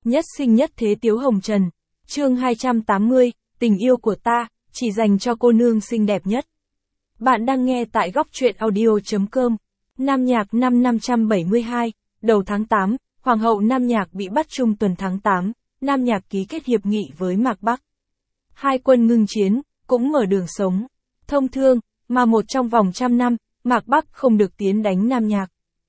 Nhất sinh nhất thế Tiếu Hồng Trần. Chương 280, tình yêu của ta, chỉ dành cho cô nương xinh đẹp nhất. Bạn đang nghe tại góc truyện audio.com. Nam Nhạc năm 572, đầu tháng 8, Hoàng hậu Nam Nhạc bị bắt trung tuần tháng 8, Nam Nhạc ký kết hiệp nghị với Mạc Bắc. Hai quân ngưng chiến, cũng mở đường sống. Thông thương, mà một trong vòng 100 năm, Mạc Bắc không được tiến đánh Nam Nhạc.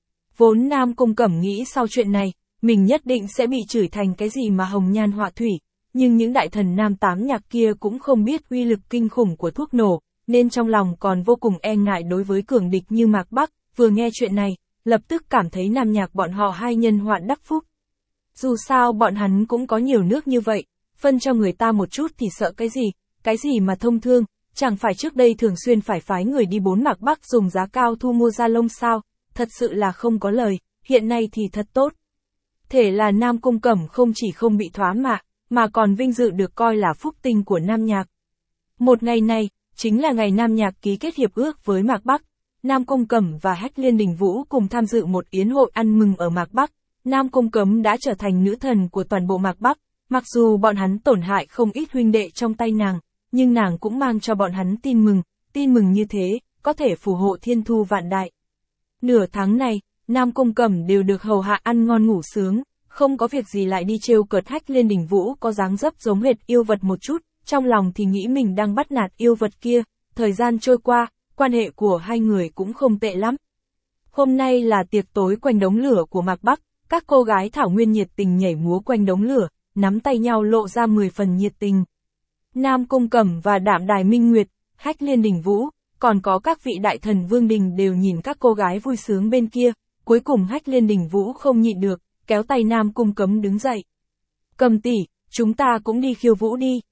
Vốn Nam Cung Cẩm nghĩ sau chuyện này, mình nhất định sẽ bị chửi thành cái gì mà hồng nhan họa thủy, nhưng những đại thần Nam Tám Nhạc kia cũng không biết uy lực kinh khủng của thuốc nổ, nên trong lòng còn vô cùng e ngại đối với cường địch như Mạc Bắc, vừa nghe chuyện này, lập tức cảm thấy Nam Nhạc bọn họ hai nhân họa đắc phúc. Dù sao bọn hắn cũng có nhiều nước như vậy, phân cho người ta một chút thì sợ cái gì mà thông thương, chẳng phải trước đây thường xuyên phải phái người đi bốn Mạc Bắc dùng giá cao thu mua da lông sao, thật sự là không có lời, hiện nay thì thật tốt. Thể là Nam Cung Cẩm không chỉ không bị thoá mạ, mà còn vinh dự được coi là phúc tinh của Nam Nhạc. Một ngày này, chính là ngày Nam Nhạc ký kết hiệp ước với Mạc Bắc. Nam Cung Cẩm và Hách Liên Đình Vũ cùng tham dự một yến hội ăn mừng ở Mạc Bắc. Nam Cung Cẩm đã trở thành nữ thần của toàn bộ Mạc Bắc, mặc dù bọn hắn tổn hại không ít huynh đệ trong tay nàng, nhưng nàng cũng mang cho bọn hắn tin mừng như thế, có thể phù hộ thiên thu vạn đại. Nửa tháng này, Nam Cung Cẩm đều được hầu hạ ăn ngon ngủ sướng, không có việc gì lại đi trêu cợt Hách Liên Đình Vũ có dáng dấp giống hệt yêu vật một chút, trong lòng thì nghĩ mình đang bắt nạt yêu vật kia. Thời gian trôi qua, quan hệ của hai người cũng không tệ lắm. Hôm nay là tiệc tối quanh đống lửa của Mạc Bắc, các cô gái thảo nguyên nhiệt tình nhảy múa quanh đống lửa, nắm tay nhau lộ ra 10 phần nhiệt tình. Nam Cung Cẩm và Đạm Đài Minh Nguyệt, Hách Liên Đình Vũ, còn có các vị đại thần vương đình đều nhìn các cô gái vui sướng bên kia, cuối cùng Hách Liên Đình Vũ không nhịn được, kéo tay Nam Cung Cẩm đứng dậy. Cẩm tỷ, chúng ta cũng đi khiêu vũ đi.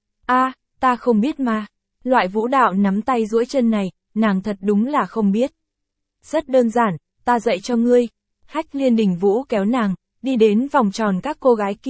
Ta không biết mà. Loại vũ đạo nắm tay duỗi chân này, nàng thật đúng là không biết. Rất đơn giản, ta dạy cho ngươi. Hách Liên Đình Vũ kéo nàng, đi đến vòng tròn các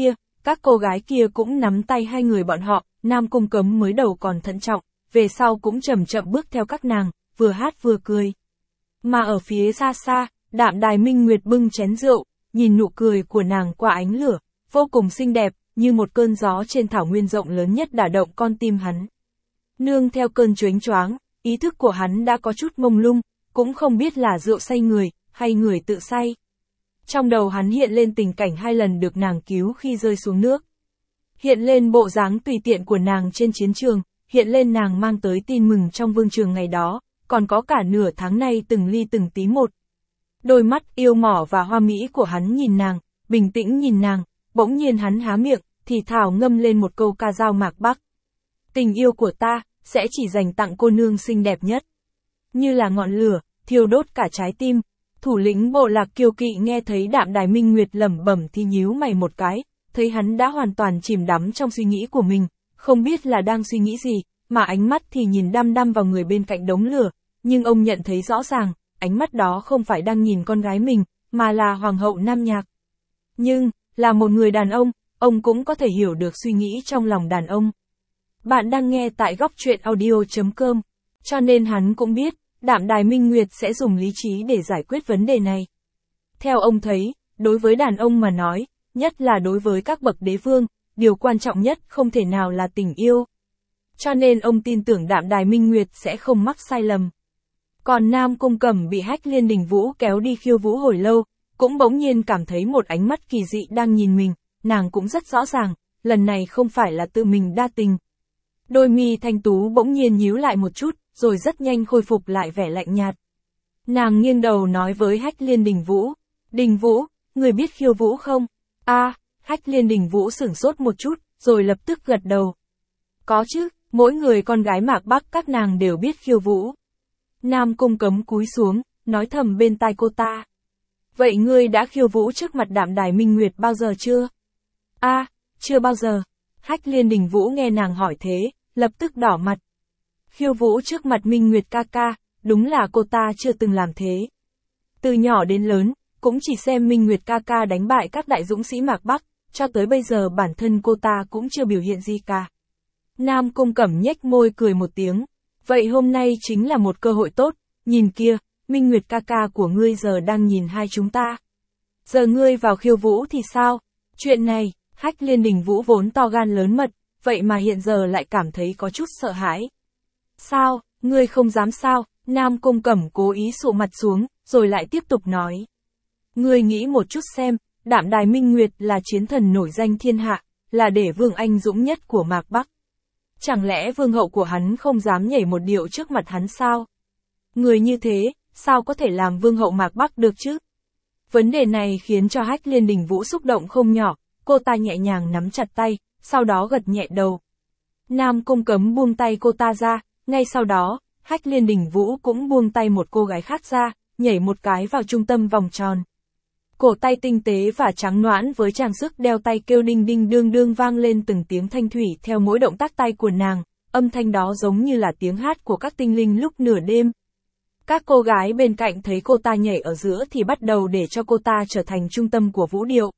cô gái kia cũng nắm tay hai người bọn họ, Nam Cung Cẩm mới đầu còn thận trọng, về sau cũng chậm chậm bước theo các nàng, vừa hát vừa cười. Mà ở phía xa xa, Đạm Đài Minh Nguyệt bưng chén rượu, nhìn nụ cười của nàng qua ánh lửa, vô cùng xinh đẹp, như một cơn gió trên thảo nguyên rộng lớn nhất đả động con tim hắn. Nương theo cơn chớnh choáng, ý thức của hắn đã có chút mông lung, cũng không biết là rượu say người, hay người tự say. Trong đầu hắn hiện lên tình cảnh hai lần được nàng cứu khi rơi xuống nước. Hiện lên bộ dáng tùy tiện của nàng trên chiến trường, hiện lên nàng mang tới tin mừng trong vương trường ngày đó, còn có cả nửa tháng nay từng ly từng tí một. Đôi mắt yêu mỏ và hoa mỹ của hắn nhìn nàng, bình tĩnh nhìn nàng, bỗng nhiên hắn há miệng, thì thào ngâm lên một câu ca dao Mạc Bắc. Tình yêu của ta, sẽ chỉ dành tặng cô nương xinh đẹp nhất. Như là ngọn lửa, thiêu đốt cả trái tim. Thủ lĩnh bộ lạc Kiêu Kỵ nghe thấy Đạm Đài Minh Nguyệt lẩm bẩm thì nhíu mày một cái, thấy hắn đã hoàn toàn chìm đắm trong suy nghĩ của mình, không biết là đang suy nghĩ gì, mà ánh mắt thì nhìn đăm đăm vào người bên cạnh đống lửa, nhưng ông nhận thấy rõ ràng, ánh mắt đó không phải đang nhìn con gái mình, mà là Hoàng hậu Nam Nhạc. Nhưng, là một người đàn ông cũng có thể hiểu được suy nghĩ trong lòng đàn ông. Bạn đang nghe tại góc truyện audio.com, cho nên hắn cũng biết, Đạm Đài Minh Nguyệt sẽ dùng lý trí để giải quyết vấn đề này. Theo ông thấy, đối với đàn ông mà nói, nhất là đối với các bậc đế vương, điều quan trọng nhất không thể nào là tình yêu. Cho nên ông tin tưởng Đạm Đài Minh Nguyệt sẽ không mắc sai lầm. Còn Nam Cung Cẩm bị Hách Liên Đình Vũ kéo đi khiêu vũ hồi lâu, cũng bỗng nhiên cảm thấy một ánh mắt kỳ dị đang nhìn mình, nàng cũng rất rõ ràng, lần này không phải là tự mình đa tình. Đôi mi thanh tú bỗng nhiên nhíu lại một chút, rồi rất nhanh khôi phục lại vẻ lạnh nhạt. Nàng nghiêng đầu nói với Hách Liên Đình Vũ, Đình Vũ, người biết khiêu vũ không? Hách Liên Đình Vũ sửng sốt một chút, rồi lập tức gật đầu. Có chứ, mỗi người con gái Mạc Bắc các nàng đều biết khiêu vũ. Nam Cung Cẩm cúi xuống, nói thầm bên tai cô ta. Vậy ngươi đã khiêu vũ trước mặt Đạm Đài Minh Nguyệt bao giờ chưa? Chưa bao giờ. Hách Liên Đình Vũ nghe nàng hỏi thế, lập tức đỏ mặt. Khiêu vũ trước mặt Minh Nguyệt ca ca, đúng là cô ta chưa từng làm thế. Từ nhỏ đến lớn, cũng chỉ xem Minh Nguyệt ca ca đánh bại các đại dũng sĩ Mạc Bắc, cho tới bây giờ bản thân cô ta cũng chưa biểu hiện gì cả. Nam Cung Cẩm nhếch môi cười một tiếng. Vậy hôm nay chính là một cơ hội tốt, nhìn kia, Minh Nguyệt ca ca của ngươi giờ đang nhìn hai chúng ta. Giờ ngươi vào khiêu vũ thì sao? Chuyện này, Hách Liên Đình Vũ vốn to gan lớn mật, vậy mà hiện giờ lại cảm thấy có chút sợ hãi. Sao, ngươi không dám sao? Nam Cung Cẩm cố ý sụ mặt xuống, rồi lại tiếp tục nói. Ngươi nghĩ một chút xem, Đạm Đài Minh Nguyệt là chiến thần nổi danh thiên hạ, là để vương anh dũng nhất của Mạc Bắc. Chẳng lẽ vương hậu của hắn không dám nhảy một điệu trước mặt hắn sao? Người như thế, sao có thể làm vương hậu Mạc Bắc được chứ? Vấn đề này khiến cho Hách Liên Đình Vũ xúc động không nhỏ, cô ta nhẹ nhàng nắm chặt tay, sau đó gật nhẹ đầu. Nam Cung Cấm buông tay cô ta ra, ngay sau đó, Hách Liên Đình Vũ cũng buông tay một cô gái khác ra, nhảy một cái vào trung tâm vòng tròn. Cổ tay tinh tế và trắng nõn với trang sức đeo tay kêu đinh đinh đương đương vang lên từng tiếng thanh thủy theo mỗi động tác tay của nàng, âm thanh đó giống như là tiếng hát của các tinh linh lúc nửa đêm. Các cô gái bên cạnh thấy cô ta nhảy ở giữa thì bắt đầu để cho cô ta trở thành trung tâm của vũ điệu.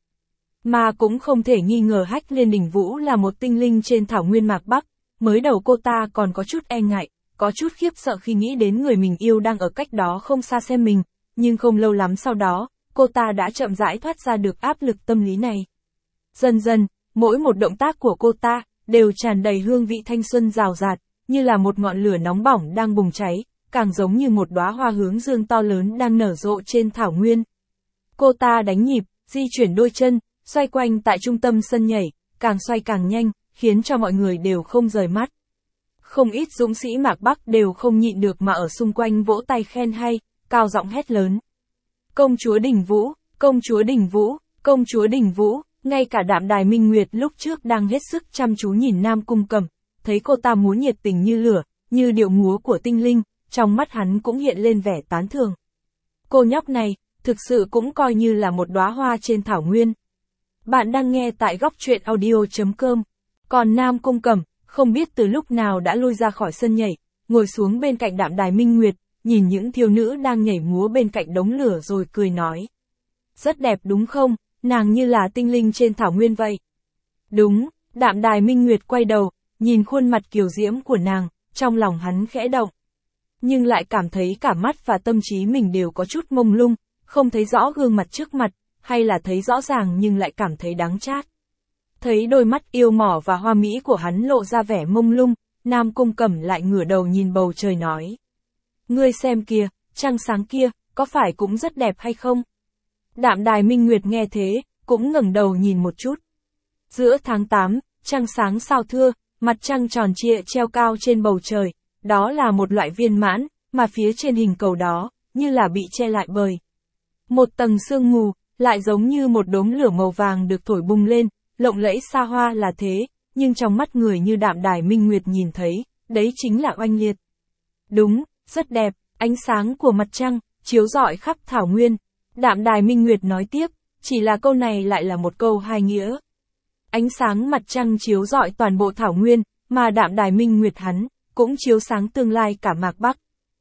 Mà cũng không thể nghi ngờ Hách Liên Đình Vũ là một tinh linh trên thảo nguyên Mạc Bắc, mới đầu cô ta còn có chút e ngại, có chút khiếp sợ khi nghĩ đến người mình yêu đang ở cách đó không xa xem mình, nhưng không lâu lắm sau đó, cô ta đã chậm rãi thoát ra được áp lực tâm lý này. Dần dần, mỗi một động tác của cô ta đều tràn đầy hương vị thanh xuân rào rạt, như là một ngọn lửa nóng bỏng đang bùng cháy, càng giống như một đóa hoa hướng dương to lớn đang nở rộ trên thảo nguyên. Cô ta đánh nhịp, di chuyển đôi chân, xoay quanh tại trung tâm sân nhảy, càng xoay càng nhanh, khiến cho mọi người đều không rời mắt. Không ít dũng sĩ Mạc Bắc đều không nhịn được mà ở xung quanh vỗ tay khen hay, cao giọng hét lớn. Công chúa Đình Vũ, công chúa Đình Vũ, công chúa Đình Vũ, ngay cả Đạm Đài Minh Nguyệt lúc trước đang hết sức chăm chú nhìn Nam Cung Cẩm, thấy cô ta múa nhiệt tình như lửa, như điệu múa của tinh linh, trong mắt hắn cũng hiện lên vẻ tán thưởng. Cô nhóc này, thực sự cũng coi như là một đóa hoa trên thảo nguyên. Bạn đang nghe tại góc truyện audio.com. Còn Nam Cung Cẩm, không biết từ lúc nào đã lui ra khỏi sân nhảy, ngồi xuống bên cạnh Đạm Đài Minh Nguyệt, nhìn những thiếu nữ đang nhảy múa bên cạnh đống lửa rồi cười nói. Rất đẹp đúng không, nàng như là tinh linh trên thảo nguyên vậy. Đúng, Đạm Đài Minh Nguyệt quay đầu, nhìn khuôn mặt kiều diễm của nàng, trong lòng hắn khẽ động. Nhưng lại cảm thấy cả mắt và tâm trí mình đều có chút mông lung, không thấy rõ gương mặt trước mặt, hay là thấy rõ ràng nhưng lại cảm thấy đắng chát. Thấy đôi mắt yêu mỏ và hoa mỹ của hắn lộ ra vẻ mông lung, Nam Cung Cẩm lại ngửa đầu nhìn bầu trời nói. Ngươi xem kìa, trăng sáng kia, có phải cũng rất đẹp hay không? Đạm Đài Minh Nguyệt nghe thế, cũng ngẩng đầu nhìn một chút. Giữa tháng 8, trăng sáng sao thưa, mặt trăng tròn trịa treo cao trên bầu trời, đó là một loại viên mãn, mà phía trên hình cầu đó, như là bị che lại bởi một tầng sương mù, lại giống như một đốm lửa màu vàng được thổi bùng lên, lộng lẫy xa hoa là thế, nhưng trong mắt người như Đạm Đài Minh Nguyệt nhìn thấy, đấy chính là oanh liệt. Đúng, rất đẹp, ánh sáng của mặt trăng, chiếu rọi khắp thảo nguyên. Đạm Đài Minh Nguyệt nói tiếp, chỉ là câu này lại là một câu hai nghĩa. Ánh sáng mặt trăng chiếu rọi toàn bộ thảo nguyên, mà Đạm Đài Minh Nguyệt hắn, cũng chiếu sáng tương lai cả Mạc Bắc.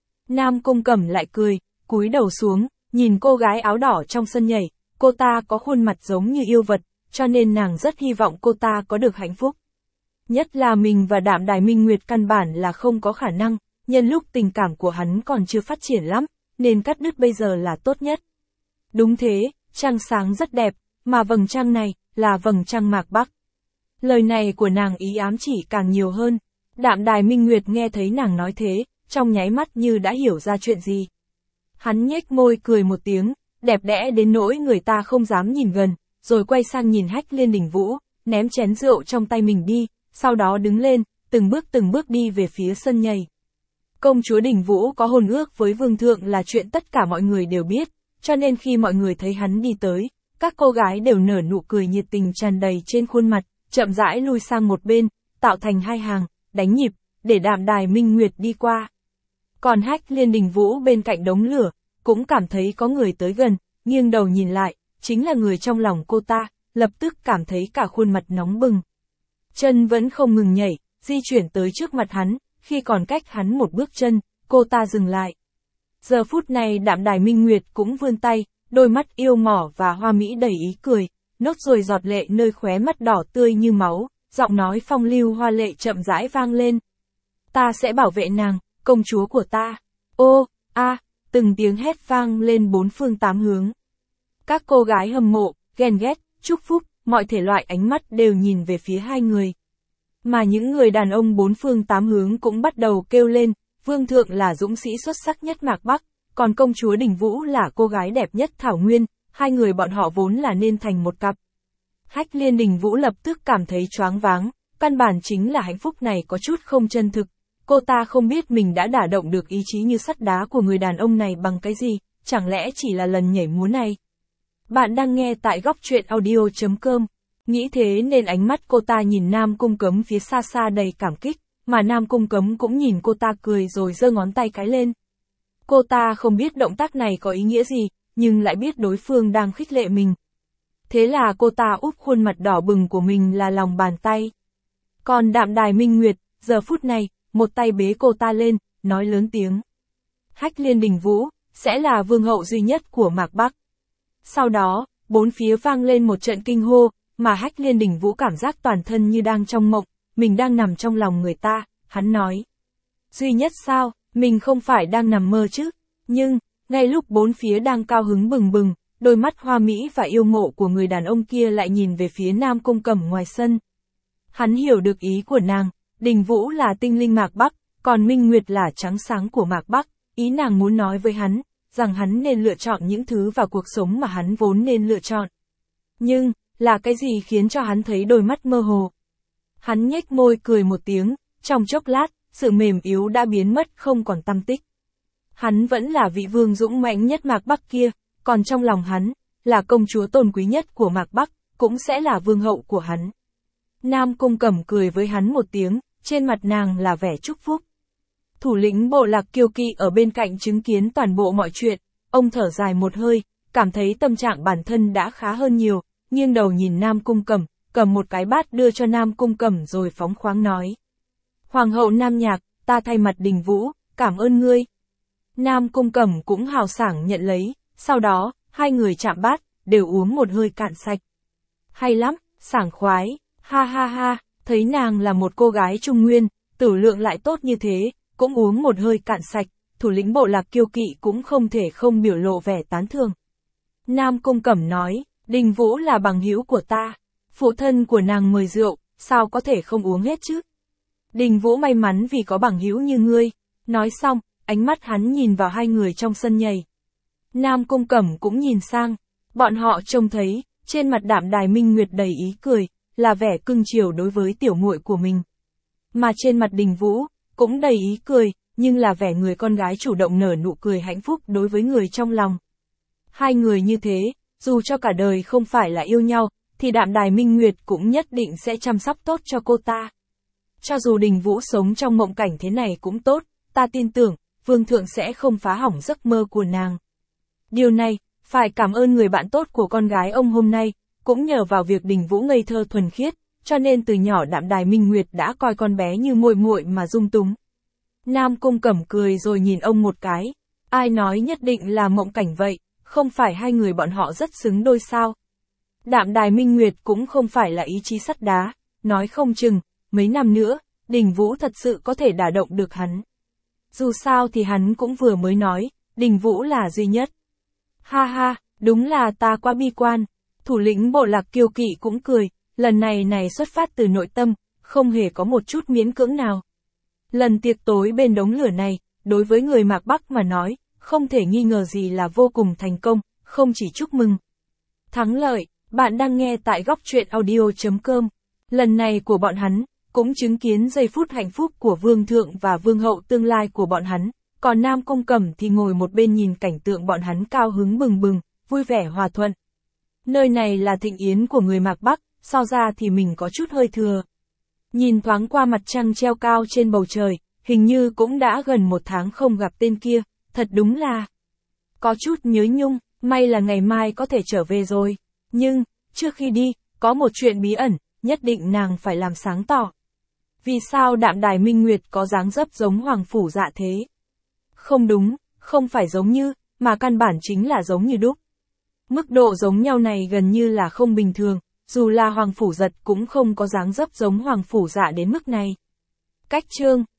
Nam Cung Cẩm lại cười, cúi đầu xuống, nhìn cô gái áo đỏ trong sân nhảy, cô ta có khuôn mặt giống như yêu vật, cho nên nàng rất hy vọng cô ta có được hạnh phúc. Nhất là mình và Đạm Đài Minh Nguyệt căn bản là không có khả năng, nhân lúc tình cảm của hắn còn chưa phát triển lắm, nên cắt đứt bây giờ là tốt nhất. Đúng thế, trăng sáng rất đẹp, mà vầng trăng này, là vầng trăng Mạc Bắc. Lời này của nàng ý ám chỉ càng nhiều hơn. Đạm Đài Minh Nguyệt nghe thấy nàng nói thế, trong nháy mắt như đã hiểu ra chuyện gì. Hắn nhếch môi cười một tiếng, đẹp đẽ đến nỗi người ta không dám nhìn gần, rồi quay sang nhìn Hách Liên Đình Vũ, ném chén rượu trong tay mình đi, sau đó đứng lên, từng bước đi về phía sân nhảy. Công chúa Đình Vũ có hôn ước với vương thượng là chuyện tất cả mọi người đều biết, cho nên khi mọi người thấy hắn đi tới, các cô gái đều nở nụ cười nhiệt tình tràn đầy trên khuôn mặt, chậm rãi lui sang một bên, tạo thành hai hàng, đánh nhịp, để Đạm Đài Minh Nguyệt đi qua. Còn Hách Liên Đình Vũ bên cạnh đống lửa, cũng cảm thấy có người tới gần, nghiêng đầu nhìn lại, chính là người trong lòng cô ta, lập tức cảm thấy cả khuôn mặt nóng bừng. Chân vẫn không ngừng nhảy, di chuyển tới trước mặt hắn, khi còn cách hắn một bước chân, cô ta dừng lại. Giờ phút này Đạm Đài Minh Nguyệt cũng vươn tay, đôi mắt yêu mỏ và hoa mỹ đầy ý cười, nốt rồi giọt lệ nơi khóe mắt đỏ tươi như máu, giọng nói phong lưu hoa lệ chậm rãi vang lên. Ta sẽ bảo vệ nàng, công chúa của ta. Ô, a, từng tiếng hét vang lên bốn phương tám hướng. Các cô gái hâm mộ, ghen ghét, chúc phúc, mọi thể loại ánh mắt đều nhìn về phía hai người. Mà những người đàn ông bốn phương tám hướng cũng bắt đầu kêu lên, vương thượng là dũng sĩ xuất sắc nhất Mạc Bắc, còn công chúa Đình Vũ là cô gái đẹp nhất Thảo Nguyên, hai người bọn họ vốn là nên thành một cặp. Hách Liên Đình Vũ lập tức cảm thấy choáng váng, căn bản chính là hạnh phúc này có chút không chân thực. Cô ta không biết mình đã đả động được ý chí như sắt đá của người đàn ông này bằng cái gì, chẳng lẽ chỉ là lần nhảy múa này. Bạn đang nghe tại góc truyện audio.com. Nghĩ thế nên ánh mắt cô ta nhìn Nam Cung Cấm phía xa xa đầy cảm kích, mà Nam Cung Cấm cũng nhìn cô ta cười rồi giơ ngón tay cái lên. Cô ta không biết động tác này có ý nghĩa gì, nhưng lại biết đối phương đang khích lệ mình. Thế là cô ta úp khuôn mặt đỏ bừng của mình là lòng bàn tay. Còn Đạm Đài Minh Nguyệt, giờ phút này, một tay bế cô ta lên, nói lớn tiếng. Hách Liên Đình Vũ, sẽ là vương hậu duy nhất của Mạc Bắc. Sau đó, bốn phía vang lên một trận kinh hô, mà Hách Liên Đình Vũ cảm giác toàn thân như đang trong mộng, mình đang nằm trong lòng người ta, hắn nói. Duy nhất sao, mình không phải đang nằm mơ chứ, nhưng, ngay lúc bốn phía đang cao hứng bừng bừng, đôi mắt hoa mỹ và yêu mộ của người đàn ông kia lại nhìn về phía Nam Cung Cẩm ngoài sân. Hắn hiểu được ý của nàng, Đình Vũ là tinh linh Mạc Bắc, còn Minh Nguyệt là trắng sáng của Mạc Bắc, ý nàng muốn nói với hắn, rằng hắn nên lựa chọn những thứ vào cuộc sống mà hắn vốn nên lựa chọn. Nhưng, là cái gì khiến cho hắn thấy đôi mắt mơ hồ? Hắn nhếch môi cười một tiếng, trong chốc lát, sự mềm yếu đã biến mất không còn tăm tích. Hắn vẫn là vị vương dũng mãnh nhất Mạc Bắc kia, còn trong lòng hắn, là công chúa tôn quý nhất của Mạc Bắc, cũng sẽ là vương hậu của hắn. Nam Cung Cẩm cười với hắn một tiếng, trên mặt nàng là vẻ chúc phúc. Thủ lĩnh bộ lạc Kiêu Kỵ ở bên cạnh chứng kiến toàn bộ mọi chuyện, ông thở dài một hơi, cảm thấy tâm trạng bản thân đã khá hơn nhiều, nghiêng đầu nhìn Nam Cung Cẩm, cầm một cái bát đưa cho Nam Cung Cẩm rồi phóng khoáng nói. Hoàng hậu Nam Nhạc, ta thay mặt Đình Vũ, cảm ơn ngươi. Nam Cung Cẩm cũng hào sảng nhận lấy, sau đó, hai người chạm bát, đều uống một hơi cạn sạch. Hay lắm, sảng khoái, ha ha ha, thấy nàng là một cô gái trung nguyên, tử lượng lại tốt như thế, cũng uống một hơi cạn sạch, thủ lĩnh bộ lạc Kiêu Kỵ cũng không thể không biểu lộ vẻ tán thưởng. Nam Cung Cẩm nói, Đình Vũ là bằng hữu của ta, phụ thân của nàng mời rượu, sao có thể không uống hết chứ? Đình Vũ may mắn vì có bằng hữu như ngươi. Nói xong, ánh mắt hắn nhìn vào hai người trong sân nhảy. Nam Cung Cẩm cũng nhìn sang, bọn họ trông thấy, trên mặt Đạm Đài Minh Nguyệt đầy ý cười, là vẻ cưng chiều đối với tiểu muội của mình. Mà trên mặt Đình Vũ, cũng đầy ý cười, nhưng là vẻ người con gái chủ động nở nụ cười hạnh phúc đối với người trong lòng. Hai người như thế, dù cho cả đời không phải là yêu nhau, thì Đạm Đài Minh Nguyệt cũng nhất định sẽ chăm sóc tốt cho cô ta. Cho dù Đình Vũ sống trong mộng cảnh thế này cũng tốt, ta tin tưởng, vương thượng sẽ không phá hỏng giấc mơ của nàng. Điều này, phải cảm ơn người bạn tốt của con gái ông hôm nay, cũng nhờ vào việc Đình Vũ ngây thơ thuần khiết, cho nên từ nhỏ Đạm Đài Minh Nguyệt đã coi con bé như muội muội mà dung túng. Nam Cung Cẩm cười rồi nhìn ông một cái, ai nói nhất định là mộng cảnh vậy, không phải hai người bọn họ rất xứng đôi sao? Đạm Đài Minh Nguyệt cũng không phải là ý chí sắt đá, nói không chừng, mấy năm nữa, Đình Vũ thật sự có thể đả động được hắn. Dù sao thì hắn cũng vừa mới nói, Đình Vũ là duy nhất. Ha ha, đúng là ta quá bi quan. Thủ lĩnh bộ lạc Kiêu Kỵ cũng cười, lần này xuất phát từ nội tâm, không hề có một chút miễn cưỡng nào. Lần tiệc tối bên đống lửa này, đối với người Mạc Bắc mà nói, không thể nghi ngờ gì là vô cùng thành công, không chỉ chúc mừng thắng lợi. Bạn đang nghe tại góc truyện audio.com. Lần này của bọn hắn, cũng chứng kiến giây phút hạnh phúc của vương thượng và vương hậu tương lai của bọn hắn, còn Nam Cung Cẩm thì ngồi một bên nhìn cảnh tượng bọn hắn cao hứng bừng bừng, vui vẻ hòa thuận. Nơi này là thịnh yến của người Mạc Bắc, so ra thì mình có chút hơi thừa. Nhìn thoáng qua mặt trăng treo cao trên bầu trời, hình như cũng đã gần một tháng không gặp tên kia, thật đúng là có chút nhớ nhung, may là ngày mai có thể trở về rồi. Nhưng, trước khi đi, có một chuyện bí ẩn, nhất định nàng phải làm sáng tỏ. Vì sao Đạm Đài Minh Nguyệt có dáng dấp giống Hoàng Phủ Dạ thế? Không đúng, không phải giống như, mà căn bản chính là giống như đúc. Mức độ giống nhau này gần như là không bình thường, dù là Hoàng Phủ Giật cũng không có dáng dấp giống Hoàng Phủ Dạ đến mức này. Cách chương